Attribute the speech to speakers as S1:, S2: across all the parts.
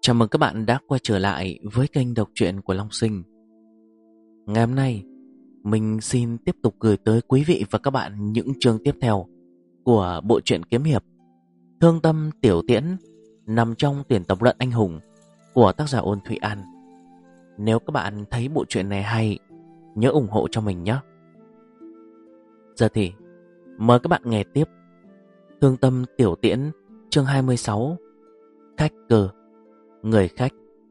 S1: Chào mừng các bạn đã quay trở lại với kênh đọc truyện của Long Sinh. Ngày hôm nay, mình xin tiếp tục gửi tới quý vị và các bạn những chương tiếp theo của bộ truyện kiếm hiệp Thương Tâm Tiểu Tiễn, nằm trong tuyển tập luận anh hùng của tác giả Ôn Thụy An. Nếu các bạn thấy bộ truyện này hay, nhớ ủng hộ cho mình nhé. Giờ thì mời các bạn nghe tiếp Thương Tâm Tiểu Tiễn chương 26, Khách cơ. Người khách.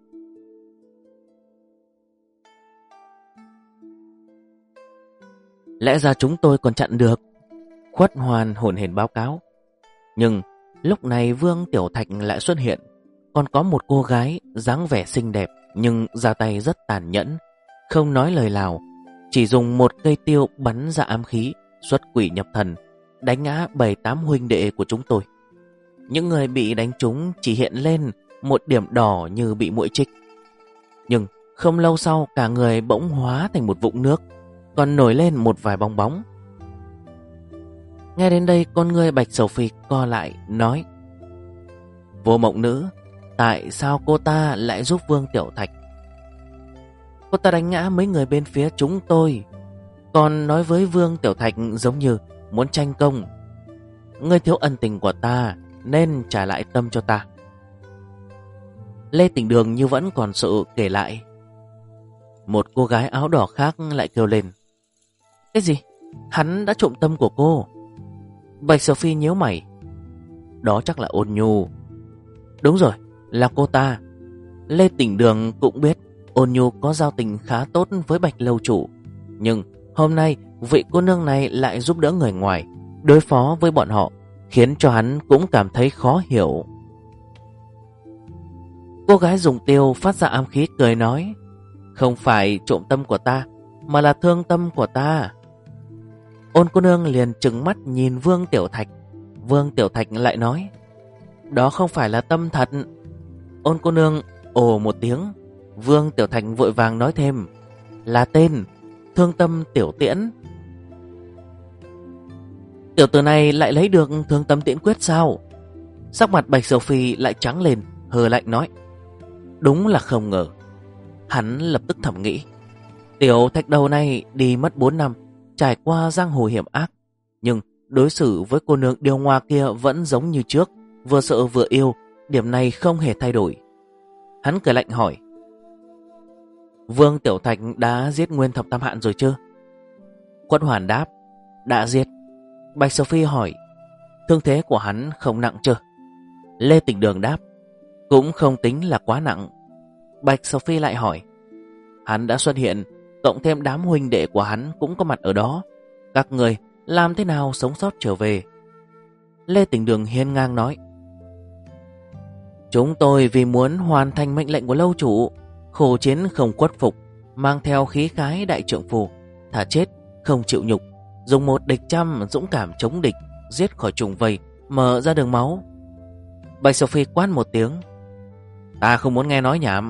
S1: Lẽ ra chúng tôi còn chặn được, Khuất Hoàn hổn hển báo cáo. Nhưng lúc này Vương Tiểu Thạch lại xuất hiện. Còn có một cô gái dáng vẻ xinh đẹp nhưng ra tay rất tàn nhẫn, không nói lời nào, chỉ dùng một cây tiêu bắn ra ám khí, xuất quỷ nhập thần, đánh ngã 7-8 huynh đệ của chúng tôi. Những người bị đánh trúng chỉ hiện lên một điểm đỏ như bị muỗi chích. Nhưng không lâu sau cả người bỗng hóa thành một vũng nước, còn nổi lên một vài bong bóng. Nghe đến đây con người Bạch Sầu Phi co lại nói: Vô Mộng Nữ, tại sao cô ta lại giúp Vương Tiểu Thạch? Cô ta đánh ngã mấy người bên phía chúng tôi, còn nói với Vương Tiểu Thạch giống như muốn tranh công. Ngươi thiếu ân tình của ta nên trả lại tâm cho ta. Lê Tỉnh Đường như vẫn còn sự kể lại. Một cô gái áo đỏ khác lại kêu lên: Cái gì? Hắn đã trộm tâm của cô? Bạch Sophie nhíu mày. Đó chắc là Ôn Nhu. Đúng rồi, là cô ta. Lê Tỉnh Đường cũng biết Ôn Nhu có giao tình khá tốt với Bạch lâu chủ, nhưng hôm nay vị cô nương này lại giúp đỡ người ngoài đối phó với bọn họ, khiến cho hắn cũng cảm thấy khó hiểu. Cô gái dùng tiêu phát ra ám khí cười nói: Không phải trộm tâm của ta, mà là thương tâm của ta. Ôn cô nương liền trừng mắt nhìn Vương Tiểu Thạch. Vương Tiểu Thạch lại nói: Đó không phải là tâm thật. Ôn cô nương ồ một tiếng. Vương Tiểu Thạch vội vàng nói thêm: Là tên Thương Tâm Tiểu Tiễn. Tiểu tử này lại lấy được Thương Tâm Tiễn Quyết sao? Sắc mặt Bạch Sầu Phi lại trắng lên, hừ lạnh nói: Đúng là không ngờ. Hắn lập tức thầm nghĩ: Tiểu Thạch đầu này đi mất 4 năm, trải qua giang hồ hiểm ác, nhưng đối xử với cô nương điều ngoa kia vẫn giống như trước, vừa sợ vừa yêu, điểm này không hề thay đổi. Hắn cười lạnh hỏi: Vương Tiểu Thạch đã giết Nguyên Thập Tam Hạn rồi chưa? Quận Hoàn đáp: Đã giết. Bạch Sophie hỏi: Thương thế của hắn không nặng chưa? Lê Tỉnh Đường đáp: Cũng không tính là quá nặng. Bạch Sophie lại hỏi: Hắn đã xuất hiện, cộng thêm đám huynh đệ của hắn cũng có mặt ở đó, các người làm thế nào sống sót trở về? Lê Tỉnh Đường hiên ngang nói: Chúng tôi vì muốn hoàn thành mệnh lệnh của lâu chủ, khổ chiến không khuất phục, mang theo khí khái đại trượng phu, thà chết không chịu nhục, dùng một địch trăm, dũng cảm chống địch, giết khỏi trùng vây, mở ra đường máu. Bạch Sophie quát một tiếng: Ta không muốn nghe nói nhảm.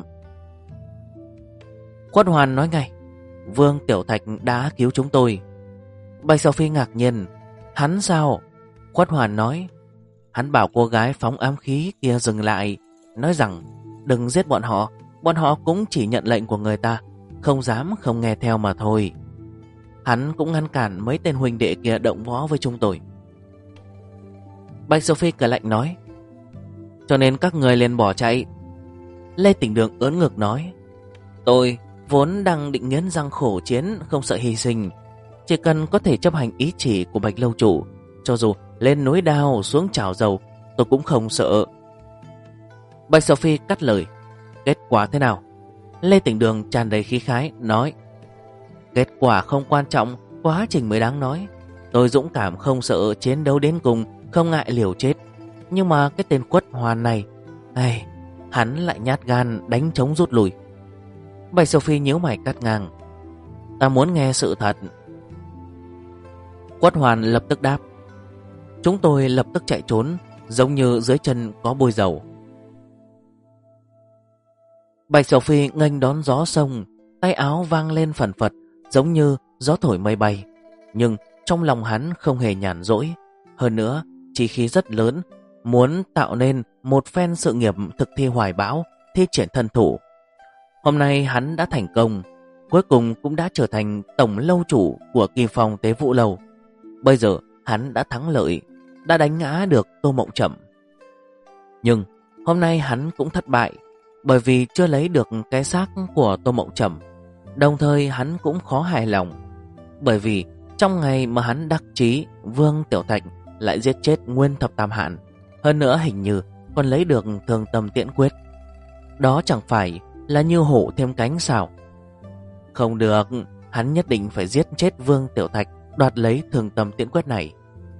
S1: Khuất Hoàn nói ngay: Vương Tiểu Thạch đã cứu chúng tôi. Bạch Sophie ngạc nhiên: Hắn sao? Khuất Hoàn nói: Hắn bảo cô gái phóng ám khí kia dừng lại, nói rằng đừng giết bọn họ cũng chỉ nhận lệnh của người ta, không dám không nghe theo mà thôi. Hắn cũng ngăn cản mấy tên huynh đệ kia động võ với chúng tôi. Bạch Sophie cười lạnh nói: Cho nên các người liền bỏ chạy. Lê Tỉnh Đường ớn ngực nói: Tôi vốn đang định nghiến răng khổ chiến, không sợ hy sinh, chỉ cần có thể chấp hành ý chỉ của Bạch lâu chủ, cho dù lên núi đao xuống chảo dầu, tôi cũng không sợ. Bạch Sophie cắt lời: Kết quả thế nào? Lê Tỉnh Đường tràn đầy khí khái nói: Kết quả không quan trọng, quá trình mới đáng nói. Tôi dũng cảm không sợ, chiến đấu đến cùng, không ngại liều chết. Nhưng mà cái tên Khuất Hoàn này, hắn lại nhát gan đánh trống rút lui. Bạch Sophie nhíu mày cắt ngang: Ta muốn nghe sự thật. Khuất Hoàn lập tức đáp: Chúng tôi lập tức chạy trốn, giống như dưới chân có bôi dầu. Bạch Sophie nghênh đón gió sông, tay áo vang lên phần phật, giống như gió thổi mây bay. Nhưng trong lòng hắn không hề nhàn rỗi, hơn nữa chí khí rất lớn, muốn tạo nên một phen sự nghiệp thực thi hoài bão, thi triển thân thủ. Hôm nay hắn đã thành công, cuối cùng cũng đã trở thành tổng lâu chủ của Kim Phong Tế Vũ Lâu. Bây giờ hắn đã thắng lợi, đã đánh ngã được Tô Mộng Trầm. Nhưng hôm nay hắn cũng thất bại, bởi vì chưa lấy được cái xác của Tô Mộng Trầm. Đồng thời hắn cũng khó hài lòng, bởi vì trong ngày mà hắn đắc chí, Vương Tiểu Thạch lại giết chết Nguyên Thập Tam Hạn, hơn nữa hình như còn lấy được Thường Tâm Tiễn Quyết. Đó chẳng phải là như hổ thêm cánh sao? Không được, hắn nhất định phải giết chết Vương Tiểu Thạch, đoạt lấy Thường Tâm Tiễn Quyết này.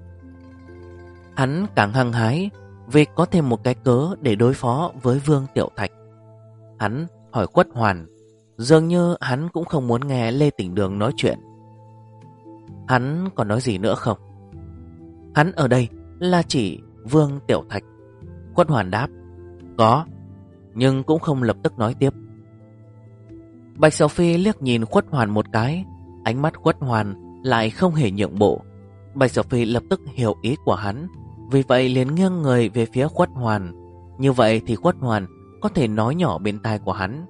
S1: Hắn càng hăng hái vì có thêm một cái cớ để đối phó với Vương Tiểu Thạch. Hắn hỏi Quất Hoàn, dường như hắn cũng không muốn nghe Lê Tỉnh Đường nói chuyện. Hắn còn nói gì nữa không? Hắn ở đây là chỉ Vương Tiểu Thạch. Quất Hoàn đáp, có, nhưng cũng không lập tức nói tiếp. Bạch Sầu Phi liếc nhìn Quất Hoàn một cái, ánh mắt Quất Hoàn lại không hề nhượng bộ. Bạch Sầu Phi lập tức hiểu ý của hắn, vì vậy liền nghiêng người về phía Quất Hoàn. Như vậy thì Quất Hoàn có thể nói nhỏ bên tai của hắn.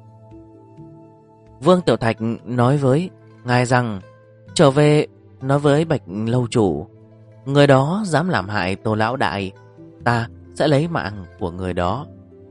S1: Vương Tiểu Thạch nói với ngài rằng trở về nói với Bạch lâu chủ, người đó dám làm hại Tô lão đại, ta sẽ lấy mạng của người đó.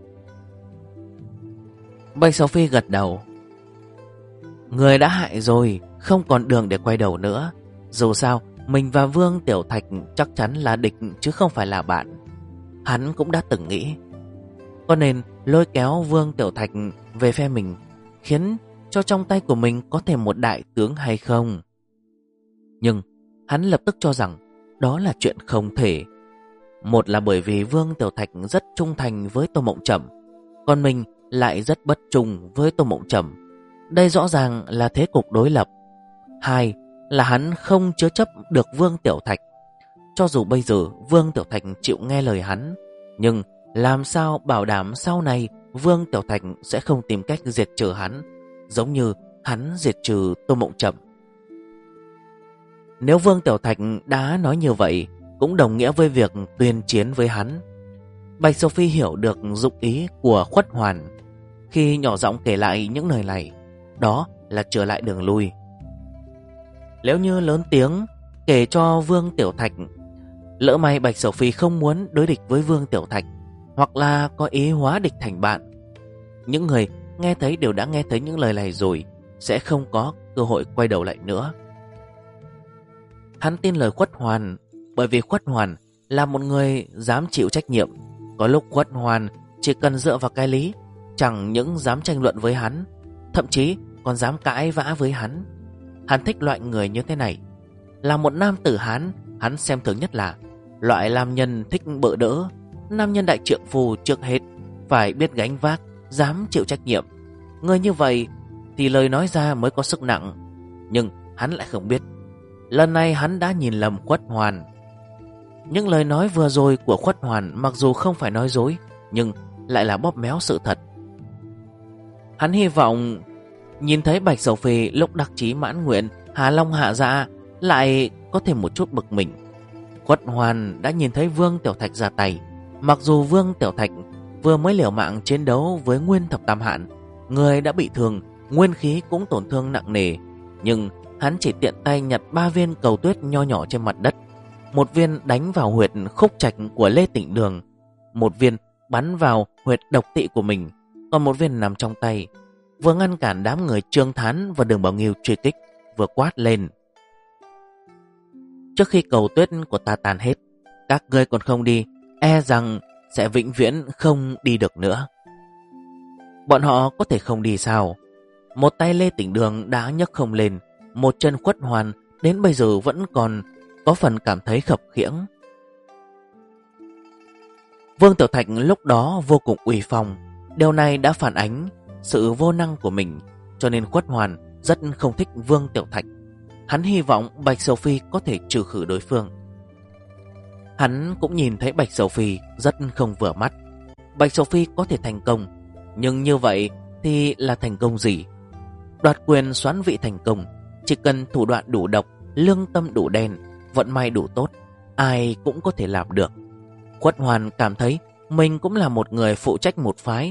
S1: Bạch Sầu Phi gật đầu. Người đã hại rồi, không còn đường để quay đầu nữa. Dù sao mình và Vương Tiểu Thạch chắc chắn là địch chứ không phải là bạn. Hắn cũng đã từng nghĩ, có nên lôi kéo Vương Tiểu Thạch về phe mình, khiến cho trong tay của mình có thêm một đại tướng hay không. Nhưng hắn lập tức cho rằng đó là chuyện không thể. Một là bởi vì Vương Tiểu Thạch rất trung thành với Tô Mộng Trầm, còn mình lại rất bất trung với Tô Mộng Trầm. Đây rõ ràng là thế cục đối lập. Hai là hắn không chứa chấp được Vương Tiểu Thạch. Cho dù bây giờ Vương Tiểu Thạch chịu nghe lời hắn, nhưng làm sao bảo đảm sau này Vương Tiểu Thạch sẽ không tìm cách diệt trừ hắn, giống như hắn diệt trừ Tô Mộng Trầm. Nếu Vương Tiểu Thạch đã nói như vậy, cũng đồng nghĩa với việc tuyên chiến với hắn. Bạch Sầu Phi hiểu được dụng ý của Khuất Hoàn khi nhỏ giọng kể lại những lời này, đó là trở lại đường lui. Nếu như lớn tiếng kể cho Vương Tiểu Thạch, lỡ may Bạch Sầu Phi không muốn đối địch với Vương Tiểu Thạch, hoặc là có ý hóa địch thành bạn, những người nghe thấy đều đã nghe thấy những lời này rồi, sẽ không có cơ hội quay đầu lại nữa. Hắn tin lời Khuất Hoàn, bởi vì Khuất Hoàn là một người dám chịu trách nhiệm. Có lúc Khuất Hoàn chỉ cần dựa vào cái lý, chẳng những dám tranh luận với hắn, thậm chí còn dám cãi vã với hắn. Hắn thích loại người như thế này. Là một nam tử Hán, hắn xem thường nhất là loại nam nhân thích bợ đỡ. Nam nhân đại trượng phu trước hết phải biết gánh vác, dám chịu trách nhiệm. Người như vậy thì lời nói ra mới có sức nặng. Nhưng hắn lại không biết, lần này hắn đã nhìn lầm Khuất Hoàn. Những lời nói vừa rồi của Khuất Hoàn mặc dù không phải nói dối, nhưng lại là bóp méo sự thật. Hắn hy vọng nhìn thấy Bạch Sầu Phi lúc đắc chí mãn nguyện, Hà Long hạ dạ, lại có thêm một chút bực mình. Khuất Hoàn đã nhìn thấy Vương Tiểu Thạch ra tay. Mặc dù Vương Tiểu Thạch vừa mới liều mạng chiến đấu với Nguyên Thập Tam Hạn, người đã bị thương, nguyên khí cũng tổn thương nặng nề, nhưng hắn chỉ tiện tay nhặt 3 viên cầu tuyết nho nhỏ trên mặt đất. Một viên đánh vào huyệt khúc trạch của Lê Tịnh Đường, một viên bắn vào huyệt độc tỵ của mình, còn một viên nằm trong tay, vừa ngăn cản đám người Trương Thán và Đường Bảo Nghiêu truy kích, vừa quát lên: trước khi cầu tuyết của ta tàn hết, các ngươi còn không đi, e rằng sẽ vĩnh viễn không đi được nữa. Bọn họ có thể không đi sao? Một tay Lê Tịnh Đường đã nhấc không lên, một chân Khuất Hoàn đến bây giờ vẫn còn có phần cảm thấy khập khiễng. Vương Tiểu Thạch lúc đó vô cùng uy phong. Điều này đã phản ánh sự vô năng của mình, cho nên Khuất Hoàn rất không thích Vương Tiểu Thạch. Hắn hy vọng Bạch Sầu Phi có thể trừ khử đối phương. Hắn cũng nhìn thấy Bạch Sầu Phi rất không vừa mắt. Bạch Sầu Phi có thể thành công, nhưng như vậy thì là thành công gì? Đoạt quyền soán vị thành công, chỉ cần thủ đoạn đủ độc, lương tâm đủ đen, vận may đủ tốt, ai cũng có thể làm được. Khuất Hoàn cảm thấy mình cũng là một người phụ trách một phái,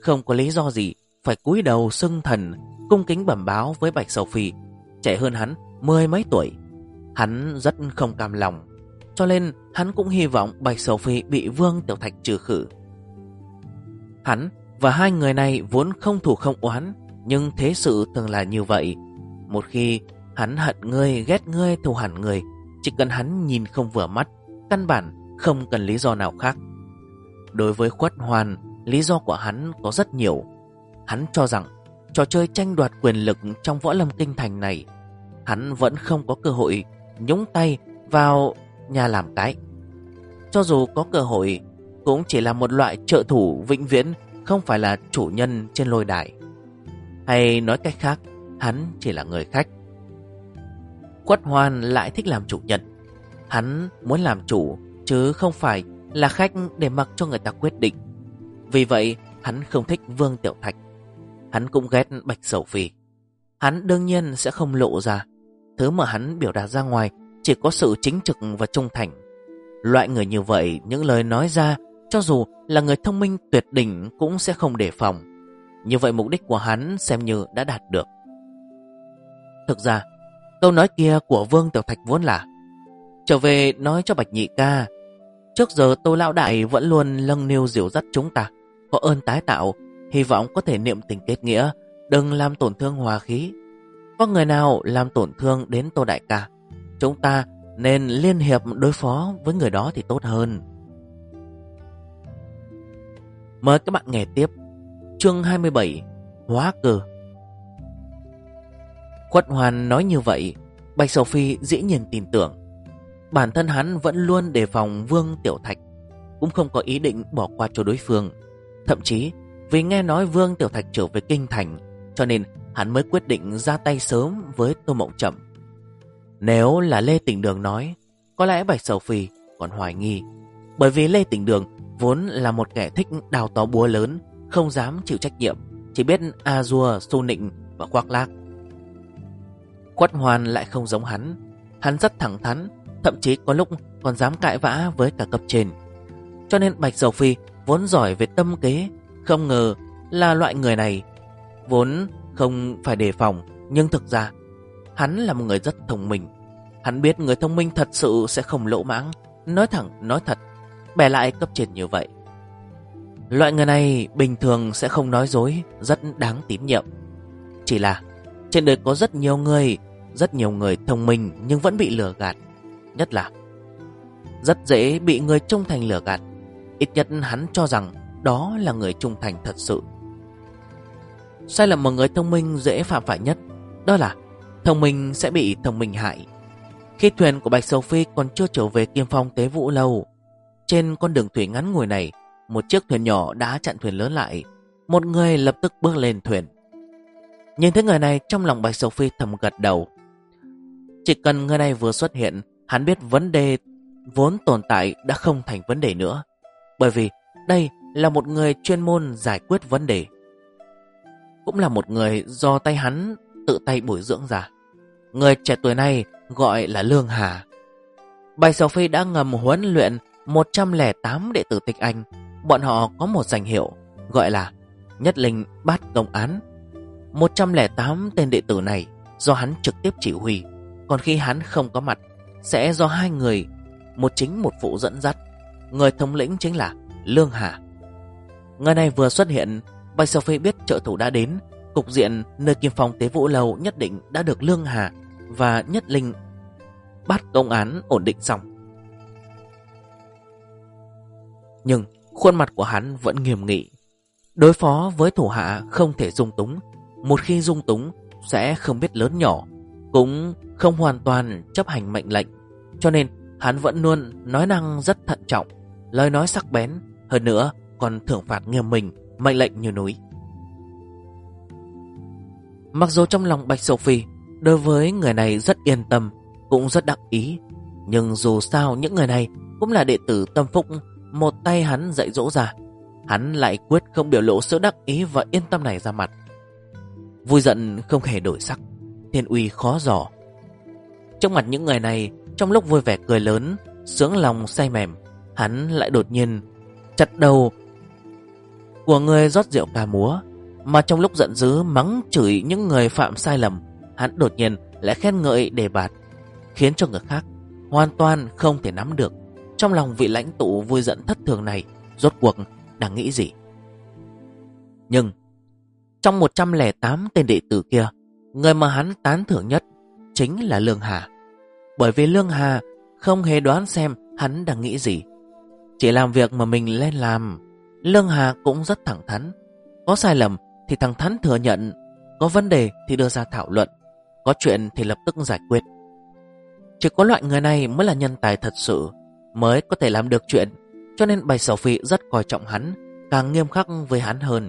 S1: không có lý do gì phải cúi đầu xưng thần, cung kính bẩm báo với Bạch Sầu Phi, trẻ hơn hắn mười mấy tuổi. Hắn rất không cam lòng, cho nên hắn cũng hy vọng Bạch Sầu Phi bị Vương Tiểu Thạch trừ khử. Hắn và hai người này vốn không thù không oán, nhưng thế sự thường là như vậy. Một khi hắn hận ngươi, ghét ngươi, thù hẳn người, chỉ cần hắn nhìn không vừa mắt, căn bản không cần lý do nào khác. Đối với Khuất Hoàn, lý do của hắn có rất nhiều. Hắn cho rằng trò chơi tranh đoạt quyền lực trong Võ Lâm Kinh Thành này, hắn vẫn không có cơ hội nhúng tay vào nhà làm cái. Cho dù có cơ hội, cũng chỉ là một loại trợ thủ vĩnh viễn, không phải là chủ nhân trên lôi đài. Hay nói cách khác, hắn chỉ là người khách. Khuất Hoàn lại thích làm chủ nhân. Hắn muốn làm chủ, chứ không phải là khách để mặc cho người ta quyết định. Vì vậy, hắn không thích Vương Tiểu Thạch. Hắn cũng ghét Bạch Sầu Phi. Hắn đương nhiên sẽ không lộ ra. Thứ mà hắn biểu đạt ra ngoài chỉ có sự chính trực và trung thành. Loại người như vậy, những lời nói ra, cho dù là người thông minh tuyệt đỉnh cũng sẽ không đề phòng. Như vậy mục đích của hắn xem như đã đạt được. Thực ra, câu nói kia của Vương Tiểu Thạch vốn là: trở về nói cho Bạch nhị ca, trước giờ Tô lão đại vẫn luôn lâng niu dìu dắt chúng ta, có ơn tái tạo, hy vọng có thể niệm tình kết nghĩa, đừng làm tổn thương hòa khí. Có người nào làm tổn thương đến Tô đại ca, chúng ta nên liên hiệp đối phó với người đó thì tốt hơn. Mời các bạn nghe tiếp chương 27, Hóa Cơ. Khuất Hoàn nói như vậy, Bạch Sầu Phi dĩ nhiên tin tưởng. Bản thân hắn vẫn luôn đề phòng Vương Tiểu Thạch, cũng không có ý định bỏ qua cho đối phương. Thậm chí vì nghe nói Vương Tiểu Thạch trở về kinh thành, cho nên hắn mới quyết định ra tay sớm với Tô Mộng Trầm. Nếu là Lê Tỉnh Đường nói, có lẽ Bạch Sầu Phi còn hoài nghi, bởi vì Lê Tỉnh Đường vốn là một kẻ thích đào to búa lớn, không dám chịu trách nhiệm, chỉ biết a dua, xu nịnh và khoác lác. Khuất Hoàn lại không giống hắn. Hắn rất thẳng thắn, thậm chí có lúc còn dám cãi vã với cả cấp trên. Cho nên Bạch Sầu Phi vốn giỏi về tâm kế, không ngờ là loại người này. Vốn không phải đề phòng, nhưng thực ra hắn là một người rất thông minh. Hắn biết người thông minh thật sự sẽ không lỗ mãng, nói thẳng nói thật, bè lại cấp trên như vậy. Loại người này bình thường sẽ không nói dối, rất đáng tín nhiệm. Chỉ là trên đời có rất nhiều người thông minh nhưng vẫn bị lừa gạt. Nhất là rất dễ bị người trung thành lừa gạt. Ít nhất hắn cho rằng đó là người trung thành thật sự. Sai lầm một người thông minh dễ phạm phải nhất, đó là thông minh sẽ bị thông minh hại. Khi thuyền của Bạch Sầu Phi còn chưa trở về Kim Phong Tế Vũ Lâu, trên con đường thủy ngắn ngủi này, một chiếc thuyền nhỏ đã chặn thuyền lớn lại. Một người lập tức bước lên thuyền. Nhìn thấy người này, trong lòng Bạch Sầu Phi thầm gật đầu. Chỉ cần người này vừa xuất hiện, hắn biết vấn đề vốn tồn tại đã không thành vấn đề nữa. Bởi vì đây là một người chuyên môn giải quyết vấn đề, cũng là một người do tay hắn tự tay bồi dưỡng ra. Người trẻ tuổi này gọi là Lương Hà. Bạch Sầu Phi đã ngầm huấn luyện 108 đệ tử Tịch Anh. Bọn họ có một danh hiệu gọi là Nhất Linh Bát Công Án. 108 tên đệ tử này do hắn trực tiếp chỉ huy, còn khi hắn không có mặt sẽ do hai người, một chính một phụ dẫn dắt. Người thống lĩnh chính là Lương Hà. Người này vừa xuất hiện, Bạch Sầu Phi biết trợ thủ đã đến. Cục diện nơi Kim Phong Tế Vũ Lâu nhất định đã được Lương Hà và Nhất Linh Bát Công Án ổn định xong. Nhưng khuôn mặt của hắn vẫn nghiêm nghị. Đối phó với thủ hạ không thể dung túng. Một khi dung túng sẽ không biết lớn nhỏ, cũng không hoàn toàn chấp hành mệnh lệnh. Cho nên hắn vẫn luôn nói năng rất thận trọng, lời nói sắc bén, hơn nữa còn thưởng phạt nghiêm minh, mệnh lệnh như núi. Mặc dù trong lòng Bạch Sầu Phi đối với người này rất yên tâm, cũng rất đắc ý, nhưng dù sao những người này cũng là đệ tử tâm phúc một tay hắn dạy dỗ ra. Hắn lại quyết không biểu lộ sự đắc ý và yên tâm này ra mặt. Vui giận không hề đổi sắc, thiên uy khó dò. Trong mặt những người này, trong lúc vui vẻ cười lớn, sướng lòng say mềm, hắn lại đột nhiên chặt đầu của người rót rượu ca múa, mà trong lúc giận dữ mắng chửi những người phạm sai lầm, hắn đột nhiên lại khen ngợi đề bạt, khiến cho người khác hoàn toàn không thể nắm được trong lòng vị lãnh tụ vui giận thất thường này rốt cuộc đang nghĩ gì. Nhưng trong 108 tên đệ tử kia, người mà hắn tán thưởng nhất chính là Lương Hà. Bởi vì Lương Hà không hề đoán xem hắn đang nghĩ gì, chỉ làm việc mà mình lên làm. Lương Hà cũng rất thẳng thắn, có sai lầm thì thẳng thắn thừa nhận, có vấn đề thì đưa ra thảo luận, có chuyện thì lập tức giải quyết. Chỉ có loại người này mới là nhân tài thật sự, mới có thể làm được chuyện, cho nên Bạch Sầu Phi rất coi trọng hắn, càng nghiêm khắc với hắn hơn.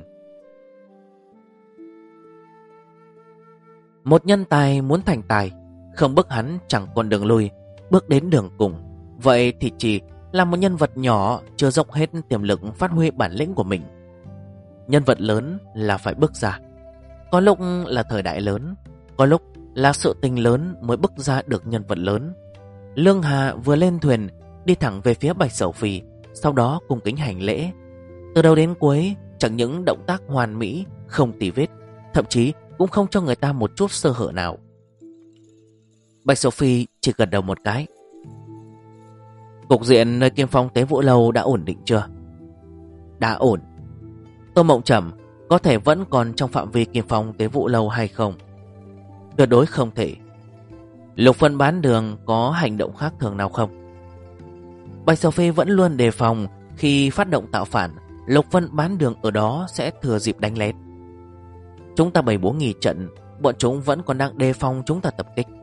S1: Một nhân tài muốn thành tài, không bức hắn chẳng còn đường lui, bước đến đường cùng. Vậy thì chỉ là một nhân vật nhỏ chưa dốc hết tiềm lực phát huy bản lĩnh của mình. Nhân vật lớn là phải bước ra. Có lúc là thời đại lớn, có lúc là sự tình lớn mới bước ra được nhân vật lớn. Lương Hà vừa lên thuyền, đi thẳng về phía Bạch Sầu Phi, sau đó cung kính hành lễ. Từ đầu đến cuối, chẳng những động tác hoàn mỹ, không tì vết, thậm chí cũng không cho người ta một chút sơ hở nào. Bạch Sầu Phi chỉ gật đầu một cái. Cục diện nơi Kim Phong Tế Vũ Lâu đã ổn định chưa? Đã ổn. Tô Mộng Trầm có thể vẫn còn trong phạm vi Kim Phong Tế Vũ Lâu hay không? Tuyệt đối không thể. Lục Phân bán đường có hành động khác thường nào không? Bạch Sầu Phi vẫn luôn đề phòng khi phát động tạo phản, Lục Phân bán đường ở đó sẽ thừa dịp đánh lén. Chúng ta bày bố nghỉ trận, bọn chúng vẫn còn đang đề phòng chúng ta tập kích.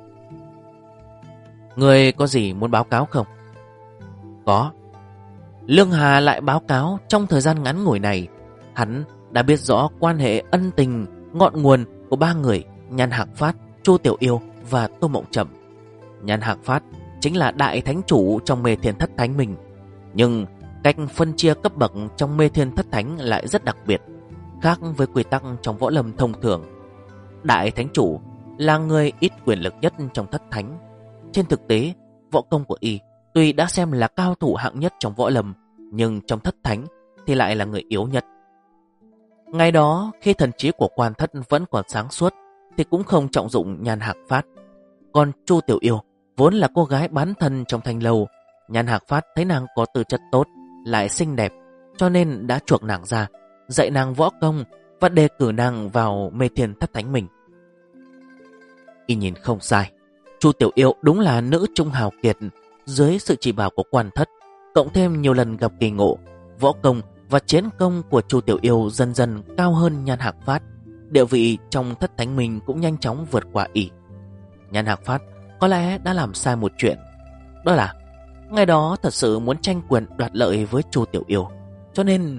S1: Người có gì muốn báo cáo không? Có. Lương Hà lại báo cáo trong thời gian ngắn ngủi này, hắn đã biết rõ quan hệ ân tình ngọn nguồn của ba người Nhan Hạc Phát, Chu Tiểu Yêu và Tô Mộng Trầm. Nhan Hạc Phát chính là đại thánh chủ trong Mê Thiên Thất Thánh mình, nhưng cách phân chia cấp bậc trong Mê Thiên Thất Thánh lại rất đặc biệt, khác với quy tắc trong võ lâm thông thường. Đại thánh chủ là người ít quyền lực nhất trong thất thánh. Trên thực tế, võ công của y tuy đã xem là cao thủ hạng nhất trong võ lâm, nhưng trong thất thánh thì lại là người yếu nhất. Ngày đó, khi thần trí của Quan Thất vẫn còn sáng suốt, thì cũng không trọng dụng Nhan Hạc Phát. Còn Chu Tiểu Yêu vốn là cô gái bán thân trong thanh lâu, Nhan Hạc Phát thấy nàng có tư chất tốt, lại xinh đẹp, cho nên đã chuộc nàng ra, dạy nàng võ công và đề cử nàng vào Mê Thiên Thất Thánh mình. Y nhìn không sai, Chu Tiểu Yêu đúng là nữ trung hào kiệt. Dưới sự chỉ bảo của Quan Thất, cộng thêm nhiều lần gặp kỳ ngộ, võ công và chiến công của Chu Tiểu Yêu dần dần cao hơn Nhan Hạc Phát. Địa vị trong thất thánh mình cũng nhanh chóng vượt qua y. Nhan Hạc Phát có lẽ đã làm sai một chuyện, đó là ngày đó thật sự muốn tranh quyền đoạt lợi với Chu Tiểu Yêu, cho nên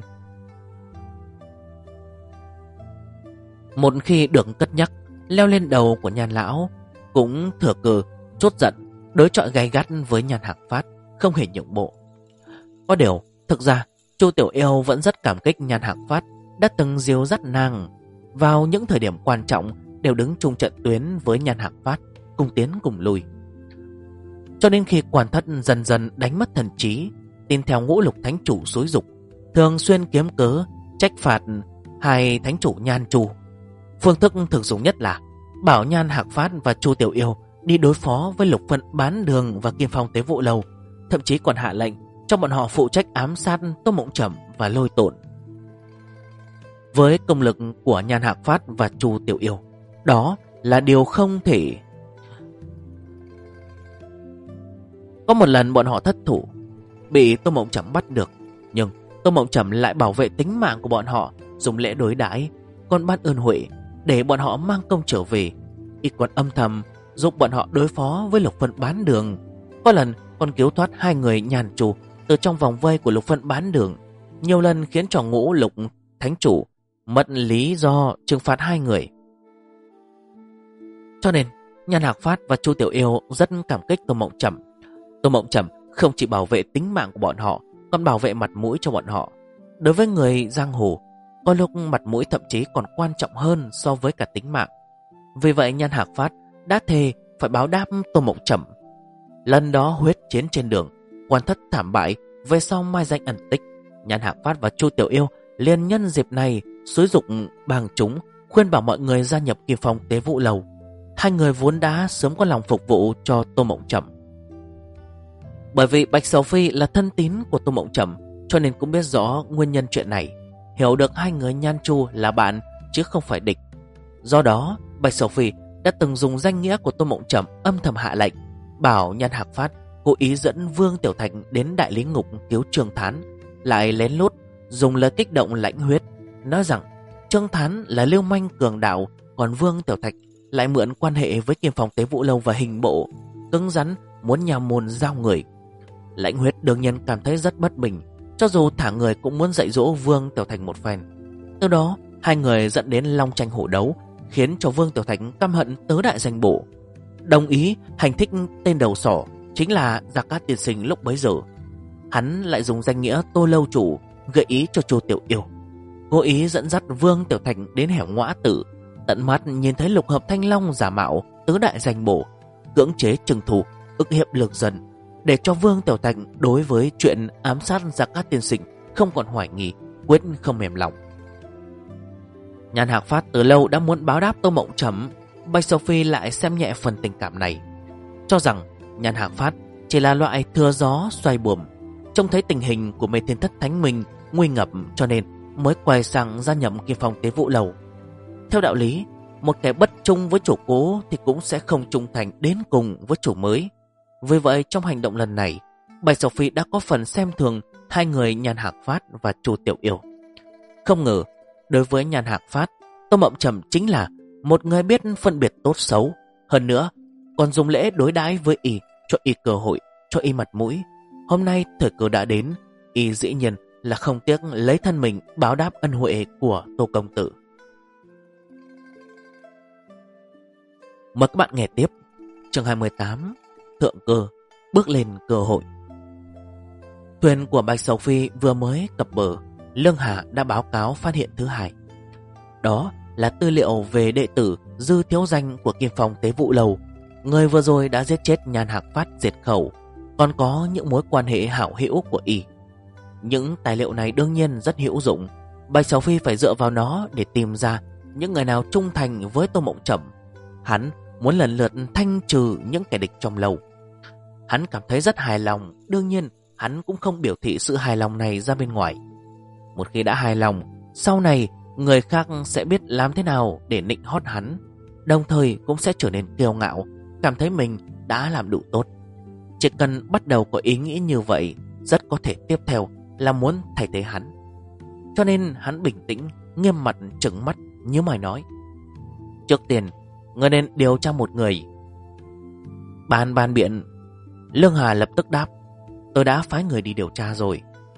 S1: một khi được cất nhắc leo lên đầu của Nhan lão, cũng thừa cơ chốt giận đối chọi gay gắt với Nhan Hạc Phát, không hề nhượng bộ. Có điều, thực ra Chu Tiểu Yêu vẫn rất cảm kích Nhan Hạc Phát đã từng dìu dắt nàng vào những thời điểm quan trọng, đều đứng chung trận tuyến với Nhan Hạc Phát, cùng tiến cùng lùi. Cho nên khi Quan Thất dần dần đánh mất thần trí, tin theo Ngũ Lục Thánh Chủ xúi dục, thường xuyên kiếm cớ trách phạt hai thánh chủ Nhan Chu. Phương thức thường dùng nhất là bảo Nhan Hạc Phát và Chu Tiểu Yêu đi đối phó với Lục Phân bán đường và Kim Phong Tế Vũ Lâu, thậm chí còn hạ lệnh cho bọn họ phụ trách ám sát Tô Mộng Trầm và Lôi Tổn. Với công lực của Nhan Hạc Phát và Chu Tiểu Yêu, đó là điều không thể. Có một lần bọn họ thất thủ, bị Tô Mộng Trầm bắt được, nhưng Tô Mộng Trầm lại bảo vệ tính mạng của bọn họ, dùng lễ đối đãi, còn ban ơn huệ để bọn họ mang công trở về. Y còn âm thầm giúp bọn họ đối phó với Lục Phân bán đường. Có lần còn cứu thoát hai người Nhan Chu từ trong vòng vây của Lục Phân bán đường, nhiều lần khiến cho Ngũ Lục Thánh Chủ mất lý do trừng phạt hai người. Cho nên Nhan Hạc Phát và Chu Tiểu Yêu rất cảm kích Tô Mộng Trầm. Tô Mộng Trầm không chỉ bảo vệ tính mạng của bọn họ, còn bảo vệ mặt mũi cho bọn họ. Đối với người giang hồ, có lúc mặt mũi thậm chí còn quan trọng hơn so với cả tính mạng. Vì vậy Nhan Hạc Phát đã thề phải báo đáp Tô Mộng Trầm. Lần đó huyết chiến trên đường, Quan Thất thảm bại, về sau mai danh ẩn tích, Nhan Hạc Phát và Chu Tiểu Yêu liền nhân dịp này xúi giục bàng chúng, khuyên bảo mọi người gia nhập Kim Phong Tế Vũ Lầu. Hai người vốn đã sớm có lòng phục vụ cho Tô Mộng Trầm. Bởi vì Bạch Sầu Phi là thân tín của Tô Mộng Trầm, cho nên cũng biết rõ nguyên nhân chuyện này, hiểu được hai người Nhan Chu là bạn chứ không phải địch. Do đó Bạch Sầu Phi đã từng dùng danh nghĩa của Tô Mộng Trầm âm thầm hạ lệnh bảo Nhan Hạc Phát cố ý dẫn Vương Tiểu Thạch đến Đại Lý Ngục cứu Trương Thán, lại lén lút dùng lời kích động Lãnh Huyết, nói rằng Trương Thán là lưu manh cường đạo, còn Vương Tiểu Thạch lại mượn quan hệ với Kim Phong Tế Vũ Lâu và Hình Bộ, cứng rắn muốn nhà môn giao người. Lãnh Huyết đương nhiên cảm thấy rất bất bình, cho dù thả người cũng muốn dạy dỗ Vương Tiểu Thạch một phen. Từ đó hai người dẫn đến long tranh hổ đấu, khiến cho Vương Tiểu Thạch căm hận tứ đại danh bộ, đồng ý hành thích tên đầu sỏ chính là Gia Cát Tiên Sinh lúc bấy giờ. Hắn lại dùng danh nghĩa Tô Lâu Chủ gợi ý cho Chu Tiểu Yêu, cố ý dẫn dắt Vương Tiểu Thạch đến hẻo ngõa tử, tận mắt nhìn thấy lục hợp thanh long giả mạo tứ đại danh bộ, cưỡng chế trừng thù, ức hiếp lược dân, để cho Vương Tiểu Thạch đối với chuyện ám sát Gia Cát Tiên Sinh không còn hoài nghi, quyết không mềm lòng. Nhan Hạc Phát từ lâu đã muốn báo đáp Tô Mộng Trầm. Bạch Sầu Phi lại xem nhẹ phần tình cảm này, cho rằng Nhan Hạc Phát chỉ là loại thừa gió xoay buồm, trông thấy tình hình của Mê Thiên Thất Thánh Minh nguy ngập cho nên mới quay sang gia nhập Kim Phong Tế Vũ Lầu. Theo đạo lý, một kẻ bất trung với chủ cũ thì cũng sẽ không trung thành đến cùng với chủ mới. Vì vậy trong hành động lần này, Bạch Sầu Phi đã có phần xem thường hai người Nhan Hạc Phát và Chu Tiểu Yêu. Không ngờ đối với Nhan Hạc Phát, Tô Mộng Trầm chính là một người biết phân biệt tốt xấu, hơn nữa còn dùng lễ đối đãi với y, cho y cơ hội, cho y mặt mũi. Hôm nay thời cơ đã đến, y dĩ nhiên là không tiếc lấy thân mình báo đáp ân huệ của Tô công tử. Mời các bạn nghe tiếp chương 28, Thượng Cơ, bước lên cơ hội. Thuyền của Bạch Sầu Phi vừa mới cập bờ, Lương Hà đã báo cáo phát hiện thứ hai. Đó là tư liệu về đệ tử Dư Thiếu Danh của Kim Phong Tế Vũ Lầu, người vừa rồi đã giết chết Nhan Hạc Phát diệt khẩu, còn có những mối quan hệ hảo hữu của y. Những tài liệu này đương nhiên rất hữu dụng. Bạch Sầu Phi phải dựa vào nó để tìm ra những người nào trung thành với Tô Mộng Trầm. Hắn muốn lần lượt thanh trừ những kẻ địch trong lầu. Hắn cảm thấy rất hài lòng. Đương nhiên hắn cũng không biểu thị sự hài lòng này ra bên ngoài. Một khi đã hài lòng, sau này người khác sẽ biết làm thế nào để nịnh hót hắn, đồng thời cũng sẽ trở nên kiêu ngạo, cảm thấy mình đã làm đủ tốt. Chỉ cần bắt đầu có ý nghĩ như vậy, rất có thể tiếp theo là muốn thay thế hắn. Cho nên hắn bình tĩnh, nghiêm mặt trừng mắt như mày nói: trước tiên ngươi nên điều tra một người. Ban biện. Lương Hà lập tức đáp: tôi đã phái người đi điều tra rồi.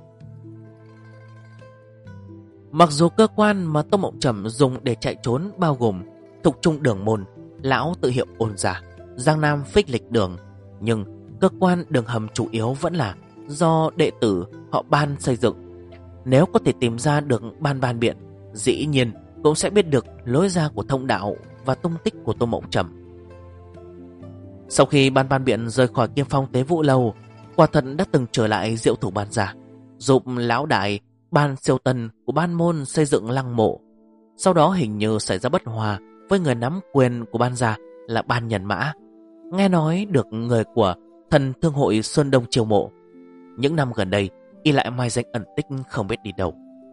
S1: Mặc dù cơ quan mà Tô Mộng Trầm dùng để chạy trốn bao gồm Thục Trung Đường Môn, Lão Tự Hiệu Ôn Gia, Giang Nam Phích Lịch Đường, nhưng cơ quan đường hầm chủ yếu vẫn là do đệ tử họ Ban xây dựng. Nếu có thể tìm ra được Ban biện, dĩ nhiên cũng sẽ biết được lối ra của thông đạo và tung tích của Tô Mộng Trầm. Sau khi Ban biện rời khỏi Kim Phong Tế Vũ Lâu, quả thật đã từng trở lại Diệu Thủ Ban Gia, giúp lão đại Ban Siêu Tân của Ban Môn xây dựng lăng mộ. Sau đó hình như xảy ra bất hòa với người nắm quyền của Ban Gia là Ban Nhân Mã, nghe nói được người của Thần Thương Hội Sơn Đông chiêu mộ. Những năm gần đây y lại mai danh ẩn tích, không biết đi đâu.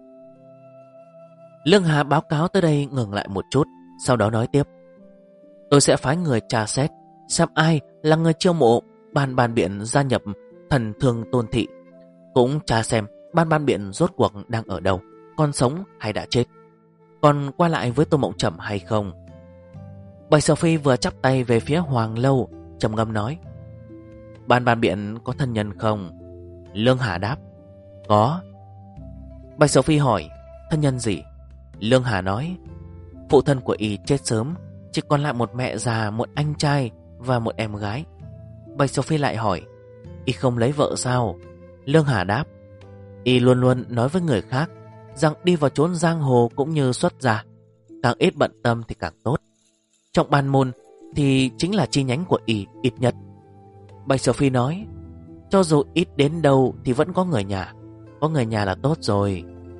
S1: Lương Hà báo cáo tới đây ngừng lại một chút, sau đó nói tiếp: tôi sẽ phái người tra xét xem ai là người chiêu mộ Ban biện gia nhập Thần Thương Tôn Thị, cũng tra xem Ban biện rốt cuộc đang ở đâu, còn sống hay đã chết, còn qua lại với Tô Mộng Trầm hay không. Bạch Sầu Phi vừa chắp tay về phía Hoàng Lâu, trầm ngâm nói: Ban biện có thân nhân không? Lương Hà đáp: có. Bạch Sầu Phi hỏi: thân nhân gì? Lương Hà nói: phụ thân của y chết sớm, chỉ còn lại một mẹ già, một anh trai và một em gái. Bạch Sầu Phi lại hỏi: y không lấy vợ sao? Lương Hà đáp: y luôn luôn nói với người khác rằng đi vào chốn giang hồ cũng như xuất gia, càng ít bận tâm thì càng tốt. Trong Ban Môn thì chính là chi nhánh của y ít nhất. Bạch Sầu Phi nói: cho dù ít đến đâu thì vẫn có người nhà. Có người nhà là tốt rồi.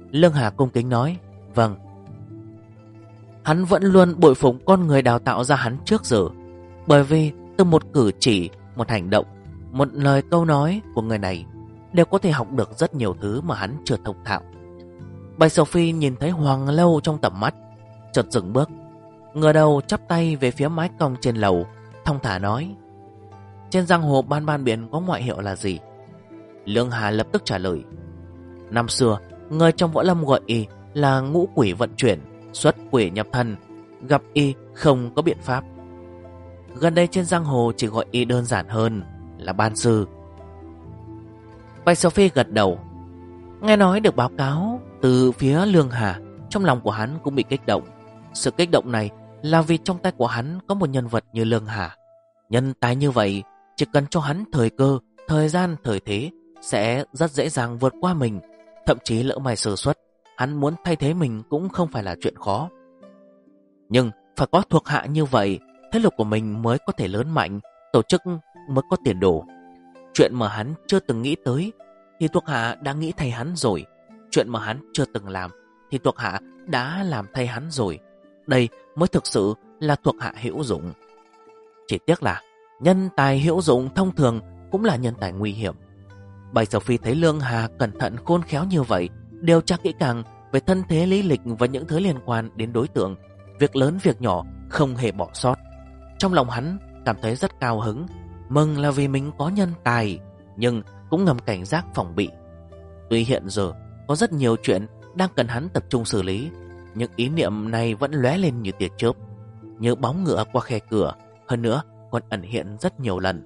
S1: Lương Hà cung kính nói: Vâng. Hắn vẫn luôn bội phục con người đào tạo ra hắn trước giờ, bởi vì từ một cử chỉ, một hành động, một lời câu nói của người này đều có thể học được rất nhiều thứ mà hắn chưa thông thạo. Bạch Sophie nhìn thấy Hoàng Lâu trong tầm mắt, chợt dừng bước, ngửa đầu chắp tay về phía mái cong trên lầu, thong thả nói: Trên giang hồ ban ban biển có ngoại hiệu là gì? Lương Hà lập tức trả lời: Năm xưa, người trong võ lâm gọi y là ngũ quỷ vận chuyển, xuất quỷ nhập thân, gặp y không có biện pháp. Gần đây trên giang hồ chỉ gọi y đơn giản hơn là ban sư. Bạch Sophie gật đầu. Nghe nói được báo cáo từ phía Lương Hà, trong lòng của hắn cũng bị kích động. Sự kích động này là vì trong tay của hắn có một nhân vật như Lương Hà. Nhân tài như vậy, chỉ cần cho hắn thời cơ, thời gian, thời thế, sẽ rất dễ dàng vượt qua mình. Thậm chí lỡ may sơ suất, hắn muốn thay thế mình cũng không phải là chuyện khó. Nhưng phải có thuộc hạ như vậy, thế lực của mình mới có thể lớn mạnh, tổ chức mới có tiền đồ. Chuyện mà hắn chưa từng nghĩ tới thì thuộc hạ đã nghĩ thay hắn rồi. Chuyện mà hắn chưa từng làm thì thuộc hạ đã làm thay hắn rồi. Đây mới thực sự là thuộc hạ hữu dụng. Chỉ tiếc là nhân tài hữu dụng thông thường cũng là nhân tài nguy hiểm. Bạch Sophie thấy Lương Hà cẩn thận khôn khéo như vậy, điều tra kỹ càng về thân thế lý lịch và những thứ liên quan đến đối tượng, việc lớn việc nhỏ không hề bỏ sót. Trong lòng hắn cảm thấy rất cao hứng, mừng là vì mình có nhân tài, nhưng cũng ngầm cảnh giác phòng bị. Tuy hiện giờ có rất nhiều chuyện đang cần hắn tập trung xử lý, nhưng ý niệm này vẫn lóe lên như tia chớp, như bóng ngựa qua khe cửa, hơn nữa còn ẩn hiện rất nhiều lần.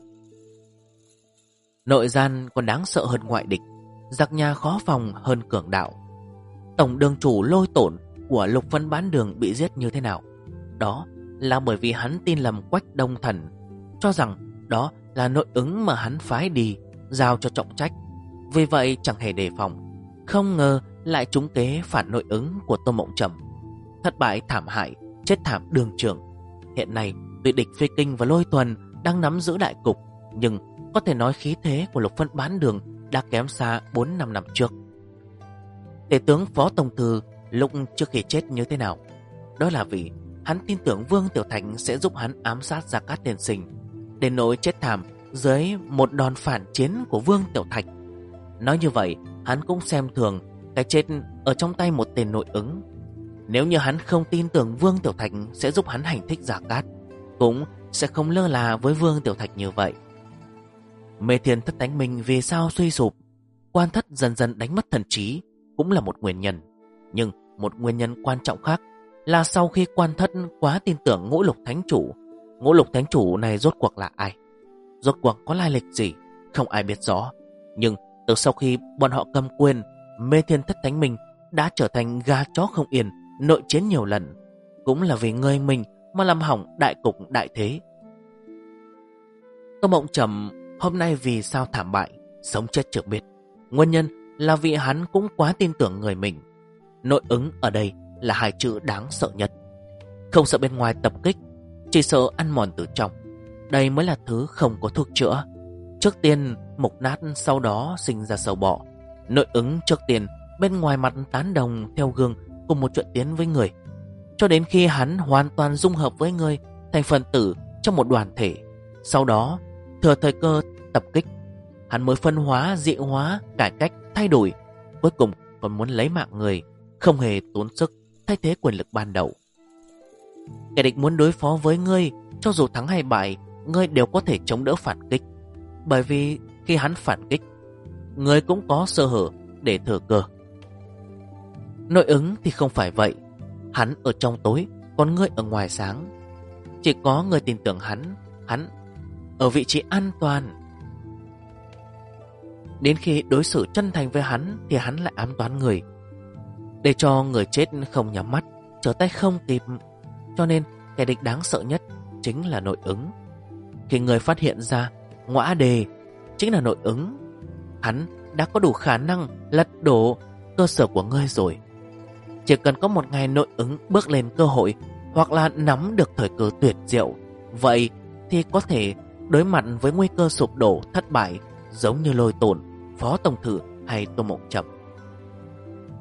S1: Nội gian còn đáng sợ hơn ngoại địch, giặc nhà khó phòng hơn cường đạo. Tổng đường chủ Lôi Tổn của Lục Vân Bán Đường bị giết như thế nào? Đó là bởi vì hắn tin lầm Quách Đông Thần, cho rằng đó là nội ứng mà hắn phái đi, giao cho trọng trách. Vì vậy chẳng hề đề phòng, không ngờ lại trúng kế phản nội ứng của Tô Mộng Trầm. Thất bại thảm hại, chết thảm đường trường. Hiện nay tuy địch Phi Kinh và Lôi Tuần đang nắm giữ đại cục, nhưng có thể nói khí thế của Lục Vân Bán Đường đã kém xa 4-5 năm trước. Tể tướng Phó Tổng Thư lúc trước khi chết như thế nào? Đó là vì hắn tin tưởng Vương Tiểu Thành sẽ giúp hắn ám sát Gia Cát Tiên Sinh, đến nỗi chết thảm dưới một đòn phản chiến của Vương Tiểu Thạch. Nói như vậy, hắn cũng xem thường cái chết ở trong tay một tên nội ứng. Nếu như hắn không tin tưởng Vương Tiểu Thạch sẽ giúp hắn hành thích Gia Cát, cũng sẽ không lơ là với Vương Tiểu Thạch như vậy. Mê Thiên Thất Thánh Minh vì sao suy sụp, Quan Thất dần dần đánh mất thần trí cũng là một nguyên nhân. Nhưng một nguyên nhân quan trọng khác là sau khi Quan Thất quá tin tưởng Ngũ Lục Thánh Chủ, Ngũ Lục Thánh Chủ này rốt cuộc là ai, rốt cuộc có lai lịch gì, không ai biết rõ. Nhưng từ sau khi bọn họ cầm quyền, Mê Thiên Thất Thánh Minh đã trở thành gà chó không yên, nội chiến nhiều lần. Cũng là vì người mình mà làm hỏng đại cục đại thế. Tô Mộng Trầm hôm nay vì sao thảm bại, sống chết chưa biết. Nguyên nhân là vì hắn cũng quá tin tưởng người mình. Nội ứng ở đây là hai chữ đáng sợ nhất. Không sợ bên ngoài tập kích, chỉ sợ ăn mòn từ trong. Đây mới là thứ không có thuốc chữa. Trước tiên mục nát, sau đó sinh ra sâu bọ. Nội ứng trước tiên bên ngoài mặt tán đồng theo gương cùng một chuyện tiến với người, cho đến khi hắn hoàn toàn dung hợp với người, thành phần tử trong một đoàn thể. Sau đó thừa thời cơ tập kích, hắn mới phân hóa, dị hóa, cải cách, thay đổi, cuối cùng còn muốn lấy mạng người, không hề tốn sức thay thế quyền lực ban đầu. Kẻ địch muốn đối phó với ngươi, cho dù thắng hay bại, ngươi đều có thể chống đỡ phản kích. Bởi vì khi hắn phản kích, ngươi cũng có sơ hở để thừa cơ. Nội ứng thì không phải vậy. Hắn ở trong tối, còn ngươi ở ngoài sáng. Chỉ có người tin tưởng hắn ở vị trí an toàn. Đến khi đối xử chân thành với hắn thì hắn lại ám toán người, để cho người chết không nhắm mắt, trở tay không kịp. Cho nên kẻ địch đáng sợ nhất chính là nội ứng. Khi người phát hiện ra ngõa đề chính là nội ứng, hắn đã có đủ khả năng lật đổ cơ sở của ngươi rồi. Chỉ cần có một ngày nội ứng bước lên cơ hội, hoặc là nắm được thời cơ tuyệt diệu, vậy thì có thể đối mặt với nguy cơ sụp đổ thất bại, giống như Lôi Tổn, Phó Tổng Thử hay Tô Mộng Trầm.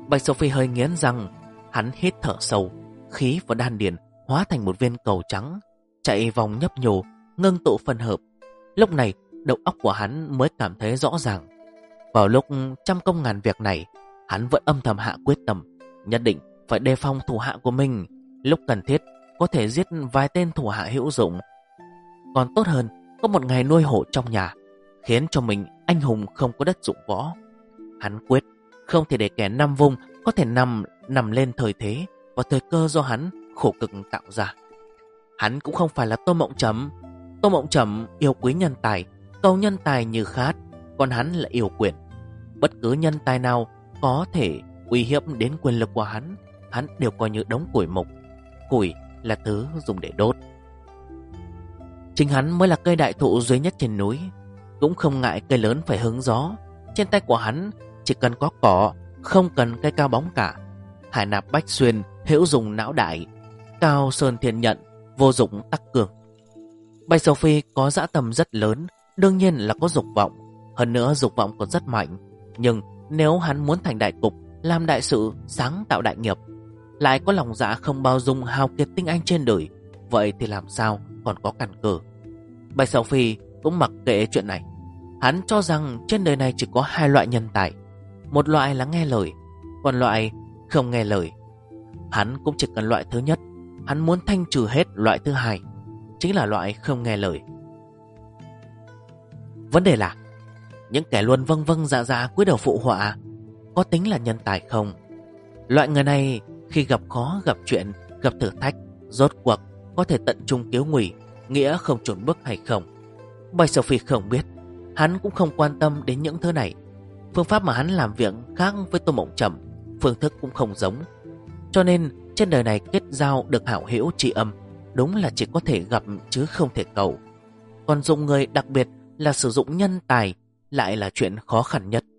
S1: Bạch Sophie hơi nghiến răng. Hắn hít thở sâu, khí vào đan điền hóa thành một viên cầu trắng, chạy vòng nhấp nhô, ngưng tụ phân hợp. Lúc này, đầu óc của hắn mới cảm thấy rõ ràng. Vào lúc trăm công ngàn việc này, hắn vẫn âm thầm hạ quyết tâm, nhất định phải đề phòng thủ hạ của mình. Lúc cần thiết, có thể giết vài tên thủ hạ hữu dụng. Còn tốt hơn, có một ngày nuôi hổ trong nhà, khiến cho mình anh hùng không có đất dụng võ. Hắn quyết không thể để kẻ năm vùng có thể nằm lên thời thế và thời cơ do hắn khổ cực tạo ra. Hắn cũng không phải là Tô Mộng Trầm. Tô Mộng Trầm yêu quý nhân tài, cầu nhân tài như khát, còn hắn là yêu quyền. Bất cứ nhân tài nào có thể uy hiếp đến quyền lực của hắn đều coi như đống củi mục. Củi là thứ dùng để đốt. Chính hắn mới là cây đại thụ duy nhất trên núi, cũng không ngại cây lớn phải hứng gió. Trên tay của hắn chỉ cần có cỏ, không cần cây cao bóng cả. Hải nạp bách xuyên, hữu dùng não đại, cao sơn thiên nhận, vô dụng tắc cường. Bạch Sophie có dã tâm rất lớn, đương nhiên là có dục vọng. Hơn nữa dục vọng còn rất mạnh. Nhưng nếu hắn muốn thành đại cục, làm đại sự, sáng tạo đại nghiệp, lại có lòng dạ không bao dung hào kiệt tinh anh trên đời, vậy thì làm sao còn có căn cơ. Bạch Sophie cũng mặc kệ chuyện này. Hắn cho rằng trên đời này chỉ có hai loại nhân tài. Một loại là nghe lời, còn loại không nghe lời. Hắn cũng chỉ cần loại thứ nhất. Hắn muốn thanh trừ hết loại thứ hai, chính là loại không nghe lời. Vấn đề là những kẻ luôn vâng vâng dạ dạ cúi đầu phụ họa có tính là nhân tài không? Loại người này khi gặp khó, gặp chuyện, gặp thử thách, rốt cuộc có thể tận trung cứu nguy, nghĩa không chùn bước hay không? Bạch Sophie không biết. Hắn cũng không quan tâm đến những thứ này. Phương pháp mà hắn làm việc khác với Tô Mộng Trầm, phương thức cũng không giống. Cho nên trên đời này kết giao được hảo hữu tri âm đúng là chỉ có thể gặp chứ không thể cầu. Còn dụng người, đặc biệt là sử dụng nhân tài, lại là chuyện khó khăn nhất.